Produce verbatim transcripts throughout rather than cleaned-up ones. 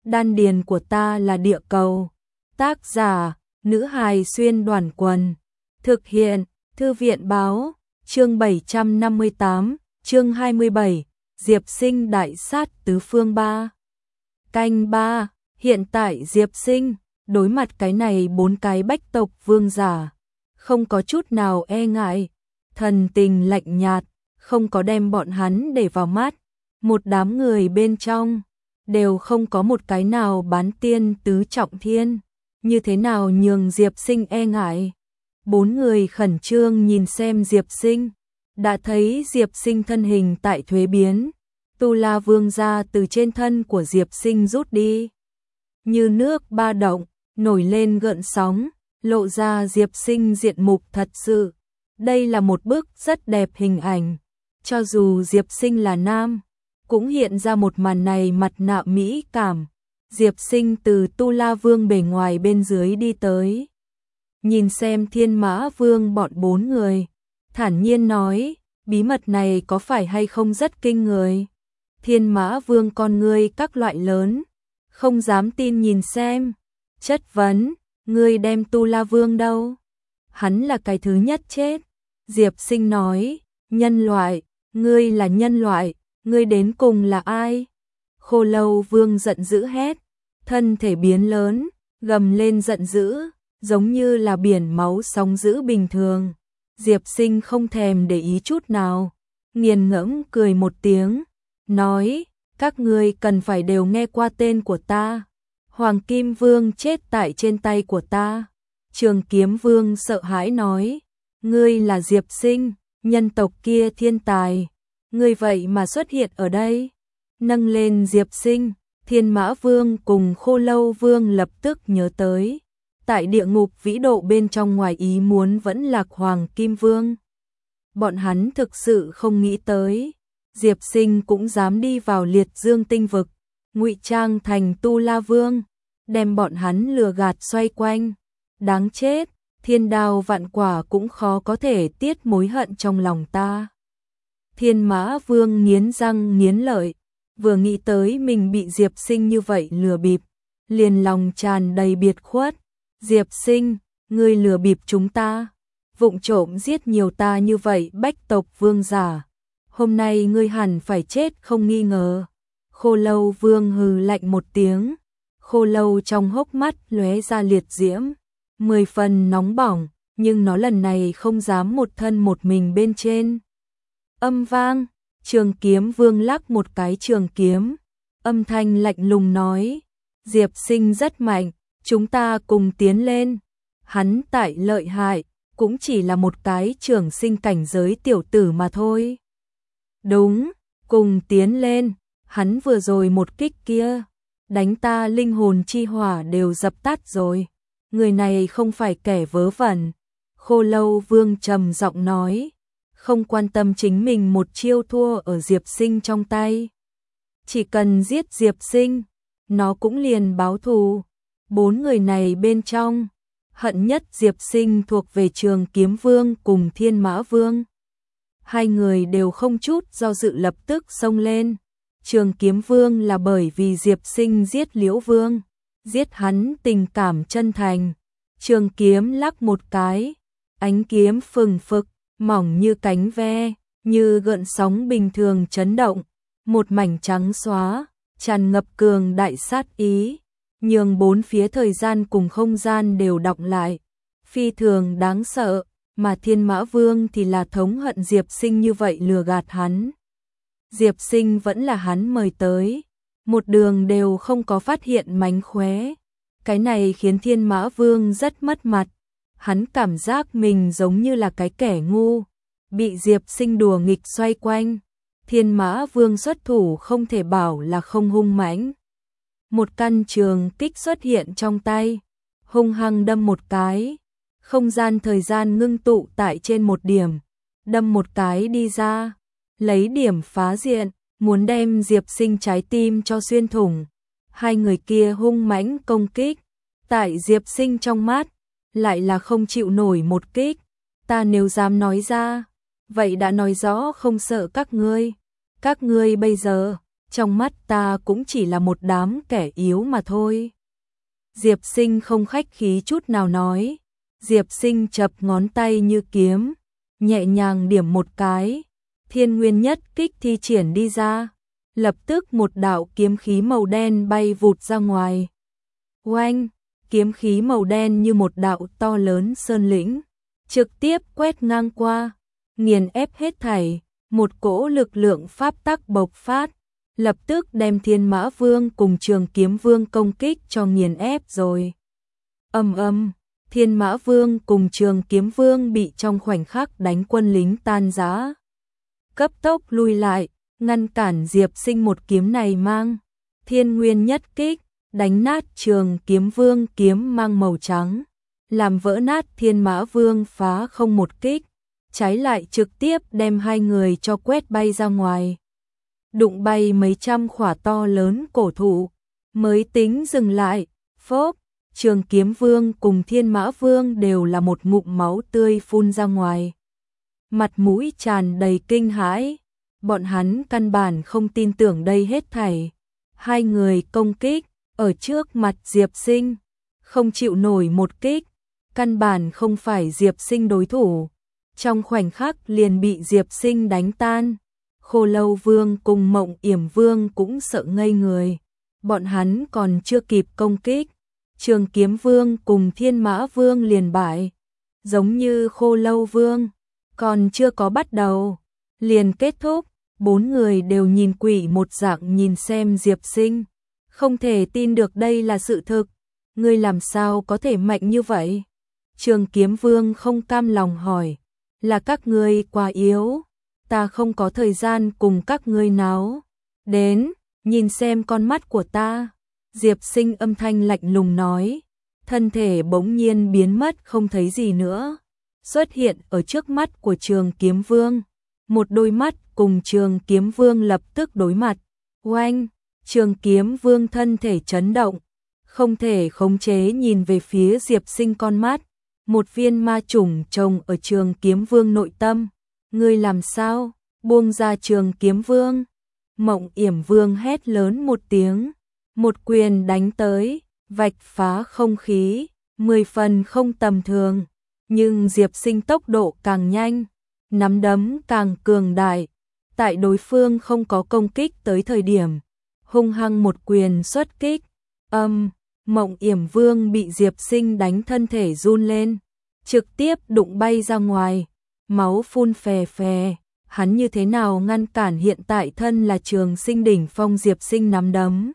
đan điền của ta là địa cầu. Tác giả, nữ hài xuyên đoàn quần. Thực hiện, thư viện báo, chương bảy trăm năm mươi tám, chương hai mươi bảy, Diệp Sinh đại sát tứ phương ba. Canh ba, hiện tại Diệp Sinh, đối mặt cái này bốn cái bách tộc vương giả, không có chút nào e ngại, thần tình lạnh nhạt, không có đem bọn hắn để vào mắt, một đám người bên trong, đều không có một cái nào bán tiên tứ trọng thiên, như thế nào nhường Diệp Sinh e ngại. Bốn người khẩn trương nhìn xem Diệp Sinh, đã thấy Diệp Sinh thân hình tại thuế biến, Tu La Vương ra từ trên thân của Diệp Sinh rút đi. Như nước ba động, nổi lên gợn sóng, lộ ra Diệp Sinh diện mục thật sự. Đây là một bức rất đẹp hình ảnh, cho dù Diệp Sinh là nam, cũng hiện ra một màn này mặt nạ mỹ cảm. Diệp Sinh từ Tu La Vương bề ngoài bên dưới đi tới. Nhìn xem Thiên Mã Vương bọn bốn người, thản nhiên nói, bí mật này có phải hay không rất kinh người. Thiên Mã Vương con ngươi các loại lớn, không dám tin nhìn xem, chất vấn, ngươi đem Tu La Vương đâu? Hắn là cái thứ nhất chết. Diệp Sinh nói, nhân loại, ngươi là nhân loại, ngươi đến cùng là ai? Khô Lâu Vương giận dữ hét, thân thể biến lớn, gầm lên giận dữ, giống như là biển máu sóng dữ bình thường. Diệp Sinh không thèm để ý chút nào, nghiền ngẫm cười một tiếng, nói, các ngươi cần phải đều nghe qua tên của ta. Hoàng Kim Vương chết tại trên tay của ta. Trường Kiếm Vương sợ hãi nói, ngươi là Diệp Sinh, nhân tộc kia thiên tài, ngươi vậy mà xuất hiện ở đây. Nâng lên Diệp Sinh, Thiên Mã Vương cùng Khô Lâu Vương lập tức nhớ tới, tại địa ngục vĩ độ bên trong ngoài ý muốn vẫn lạc Hoàng Kim Vương. Bọn hắn thực sự không nghĩ tới, Diệp Sinh cũng dám đi vào liệt dương tinh vực, ngụy trang thành Tu La Vương, đem bọn hắn lừa gạt xoay quanh. Đáng chết, thiên đao vạn quả cũng khó có thể tiết mối hận trong lòng ta. Thiên Mã Vương nghiến răng nghiến lợi, vừa nghĩ tới mình bị Diệp Sinh như vậy lừa bịp, liền lòng tràn đầy biệt khuất. Diệp Sinh, ngươi lừa bịp chúng ta, vụng trộm giết nhiều ta như vậy bách tộc vương giả. Hôm nay ngươi hẳn phải chết không nghi ngờ. Khô Lâu Vương hừ lạnh một tiếng, Khô Lâu trong hốc mắt lóe ra liệt diễm, mười phần nóng bỏng, nhưng nó lần này không dám một thân một mình bên trên. Âm vang, Trường Kiếm Vương lắc một cái trường kiếm, âm thanh lạnh lùng nói, Diệp Sinh rất mạnh, chúng ta cùng tiến lên. Hắn tại lợi hại, cũng chỉ là một cái trường sinh cảnh giới tiểu tử mà thôi. Đúng, cùng tiến lên, hắn vừa rồi một kích kia, đánh ta linh hồn chi hỏa đều dập tắt rồi. Người này không phải kẻ vớ vẩn. Khô Lâu Vương trầm giọng nói, không quan tâm chính mình một chiêu thua ở Diệp Sinh trong tay. Chỉ cần giết Diệp Sinh, nó cũng liền báo thù. Bốn người này bên trong, hận nhất Diệp Sinh thuộc về Trường Kiếm Vương cùng Thiên Mã Vương. Hai người đều không chút do dự lập tức xông lên. Trường Kiếm Vương là bởi vì Diệp Sinh giết Liễu Vương, giết hắn tình cảm chân thành. Trường kiếm lắc một cái, ánh kiếm phừng phực, mỏng như cánh ve, như gợn sóng bình thường chấn động, một mảnh trắng xóa, tràn ngập cường đại sát ý, nhường bốn phía thời gian cùng không gian đều đọng lại, phi thường đáng sợ, mà Thiên Mã Vương thì là thống hận Diệp Sinh như vậy lừa gạt hắn. Diệp Sinh vẫn là hắn mời tới, một đường đều không có phát hiện mánh khóe. Cái này khiến Thiên Mã Vương rất mất mặt, hắn cảm giác mình giống như là cái kẻ ngu, bị Diệp Sinh đùa nghịch xoay quanh. Thiên Mã Vương xuất thủ không thể bảo là không hung mãnh. Một căn trường kích xuất hiện trong tay, hung hăng đâm một cái, không gian thời gian ngưng tụ tại trên một điểm, đâm một cái đi ra, lấy điểm phá diện, muốn đem Diệp Sinh trái tim cho xuyên thủng. Hai người kia hung mãnh công kích, tại Diệp Sinh trong mắt, lại là không chịu nổi một kích. Ta nếu dám nói ra, vậy đã nói rõ không sợ các ngươi. Các ngươi bây giờ, trong mắt ta cũng chỉ là một đám kẻ yếu mà thôi. Diệp Sinh không khách khí chút nào nói. Diệp Sinh chập ngón tay như kiếm, nhẹ nhàng điểm một cái, Thiên Nguyên Nhất Kích thi triển đi ra, lập tức một đạo kiếm khí màu đen bay vụt ra ngoài. Oanh, kiếm khí màu đen như một đạo to lớn sơn lĩnh, trực tiếp quét ngang qua, nghiền ép hết thảy, một cỗ lực lượng pháp tắc bộc phát, lập tức đem Thiên Mã Vương cùng Trường Kiếm Vương công kích cho nghiền ép rồi. Ầm ầm, Thiên Mã Vương cùng Trường Kiếm Vương bị trong khoảnh khắc đánh quân lính tan rã, cấp tốc lui lại, ngăn cản Diệp Sinh một kiếm này mang. Thiên Nguyên Nhất Kích đánh nát Trường Kiếm Vương kiếm mang màu trắng, làm vỡ nát Thiên Mã Vương phá không một kích, trái lại trực tiếp đem hai người cho quét bay ra ngoài, đụng bay mấy trăm khỏa to lớn cổ thụ, mới tính dừng lại. Phốc, Trường Kiếm Vương cùng Thiên Mã Vương đều là một ngụm máu tươi phun ra ngoài, mặt mũi tràn đầy kinh hãi, bọn hắn căn bản không tin tưởng đây hết thảy. Hai người công kích ở trước mặt Diệp Sinh, không chịu nổi một kích, căn bản không phải Diệp Sinh đối thủ, trong khoảnh khắc liền bị Diệp Sinh đánh tan. Khô Lâu Vương cùng Mộng Yểm Vương cũng sợ ngây người, bọn hắn còn chưa kịp công kích, Trường Kiếm Vương cùng Thiên Mã Vương liền bại. Giống như Khô Lâu Vương còn chưa có bắt đầu, liền kết thúc. Bốn người đều nhìn quỷ một dạng nhìn xem Diệp Sinh, không thể tin được đây là sự thực. Ngươi làm sao có thể mạnh như vậy? Trường Kiếm Vương không cam lòng hỏi. Là các ngươi quá yếu, ta không có thời gian cùng các ngươi náo. Đến, nhìn xem con mắt của ta. Diệp Sinh âm thanh lạnh lùng nói, thân thể bỗng nhiên biến mất không thấy gì nữa, xuất hiện ở trước mắt của Trường Kiếm Vương. Một đôi mắt cùng Trường Kiếm Vương lập tức đối mặt. Oanh, Trường Kiếm Vương thân thể chấn động, không thể khống chế nhìn về phía Diệp Sinh con mắt. Một viên ma chủng trồng ở Trường Kiếm Vương nội tâm. Ngươi làm sao? Buông ra Trường Kiếm Vương. Mộng Yểm Vương hét lớn một tiếng, một quyền đánh tới, vạch phá không khí, mười phần không tầm thường. Nhưng Diệp Sinh tốc độ càng nhanh, nắm đấm càng cường đại. Tại đối phương không có công kích tới thời điểm, hung hăng một quyền xuất kích. Âm, Mộng Yểm Vương bị Diệp Sinh đánh thân thể run lên, trực tiếp đụng bay ra ngoài, máu phun phè phè. Hắn như thế nào ngăn cản hiện tại thân là Trường Sinh đỉnh phong Diệp Sinh nắm đấm?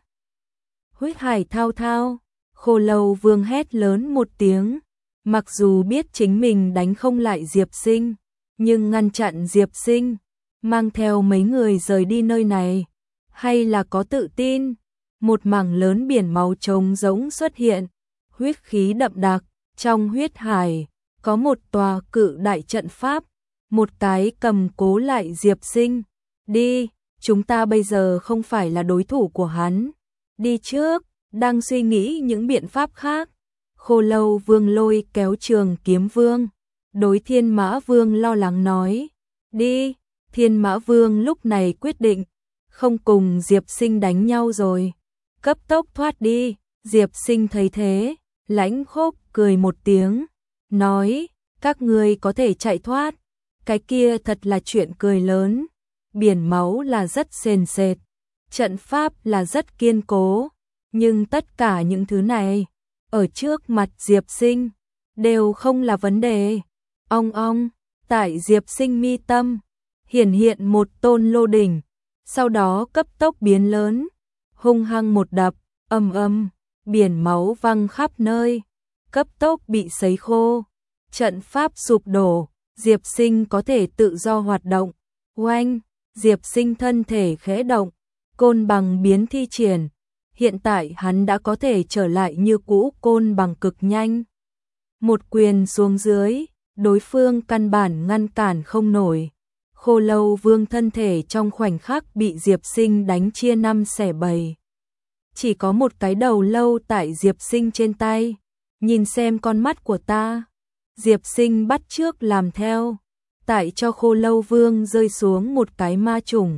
Huyết hải thao thao, Khô Lâu Vương hét lớn một tiếng, mặc dù biết chính mình đánh không lại Diệp Sinh, nhưng ngăn chặn Diệp Sinh, mang theo mấy người rời đi nơi này, hay là có tự tin. Một mảng lớn biển máu trống rỗng xuất hiện, huyết khí đậm đặc, trong huyết hải có một tòa cự đại trận pháp, một cái cầm cố lại Diệp Sinh. Đi, chúng ta bây giờ không phải là đối thủ của hắn. Đi trước, đang suy nghĩ những biện pháp khác. Khô Lâu Vương lôi kéo Trường Kiếm Vương, đối Thiên Mã Vương lo lắng nói. Đi, Thiên Mã Vương lúc này quyết định, không cùng Diệp Sinh đánh nhau rồi, cấp tốc thoát đi. Diệp Sinh thấy thế, lãnh khốc cười một tiếng, nói, các ngươi có thể chạy thoát, cái kia thật là chuyện cười lớn. Biển máu là rất sền sệt, trận pháp là rất kiên cố, nhưng tất cả những thứ này, ở trước mặt Diệp Sinh, đều không là vấn đề. Ong ong, tại Diệp Sinh mi tâm, hiển hiện một tôn lô đỉnh, sau đó cấp tốc biến lớn, hung hăng một đập, ầm ầm, biển máu văng khắp nơi, cấp tốc bị sấy khô, trận pháp sụp đổ, Diệp Sinh có thể tự do hoạt động. Oanh, Diệp Sinh thân thể khẽ động, côn bằng biến thi triển, hiện tại hắn đã có thể trở lại như cũ, côn bằng cực nhanh. Một quyền xuống dưới, đối phương căn bản ngăn cản không nổi. Khô Lâu Vương thân thể trong khoảnh khắc bị Diệp Sinh đánh chia năm xẻ bảy. Chỉ có một cái đầu lâu tại Diệp Sinh trên tay. Nhìn xem con mắt của ta. Diệp Sinh bắt chước làm theo. Tại cho Khô Lâu Vương rơi xuống một cái ma chủng.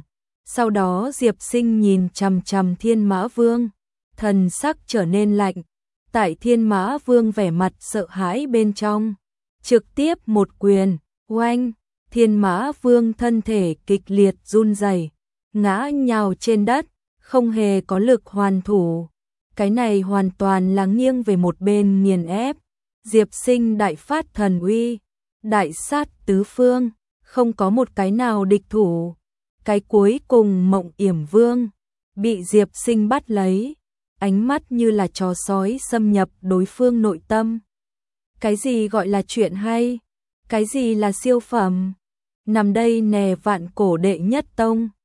Sau đó Diệp Sinh nhìn chằm chằm Thiên Mã Vương, thần sắc trở nên lạnh. Tại Thiên Mã Vương vẻ mặt sợ hãi bên trong, trực tiếp một quyền, oanh, Thiên Mã Vương thân thể kịch liệt run rẩy, ngã nhào trên đất, không hề có lực hoàn thủ. Cái này hoàn toàn là nghiêng về một bên nghiền ép. Diệp Sinh đại phát thần uy, đại sát tứ phương, không có một cái nào địch thủ. Cái cuối cùng Mộng Yểm Vương bị Diệp Sinh bắt lấy, ánh mắt như là chó sói xâm nhập đối phương nội tâm. Cái gì gọi là chuyện hay? Cái gì là siêu phẩm? Nằm đây nè vạn cổ đệ nhất tông,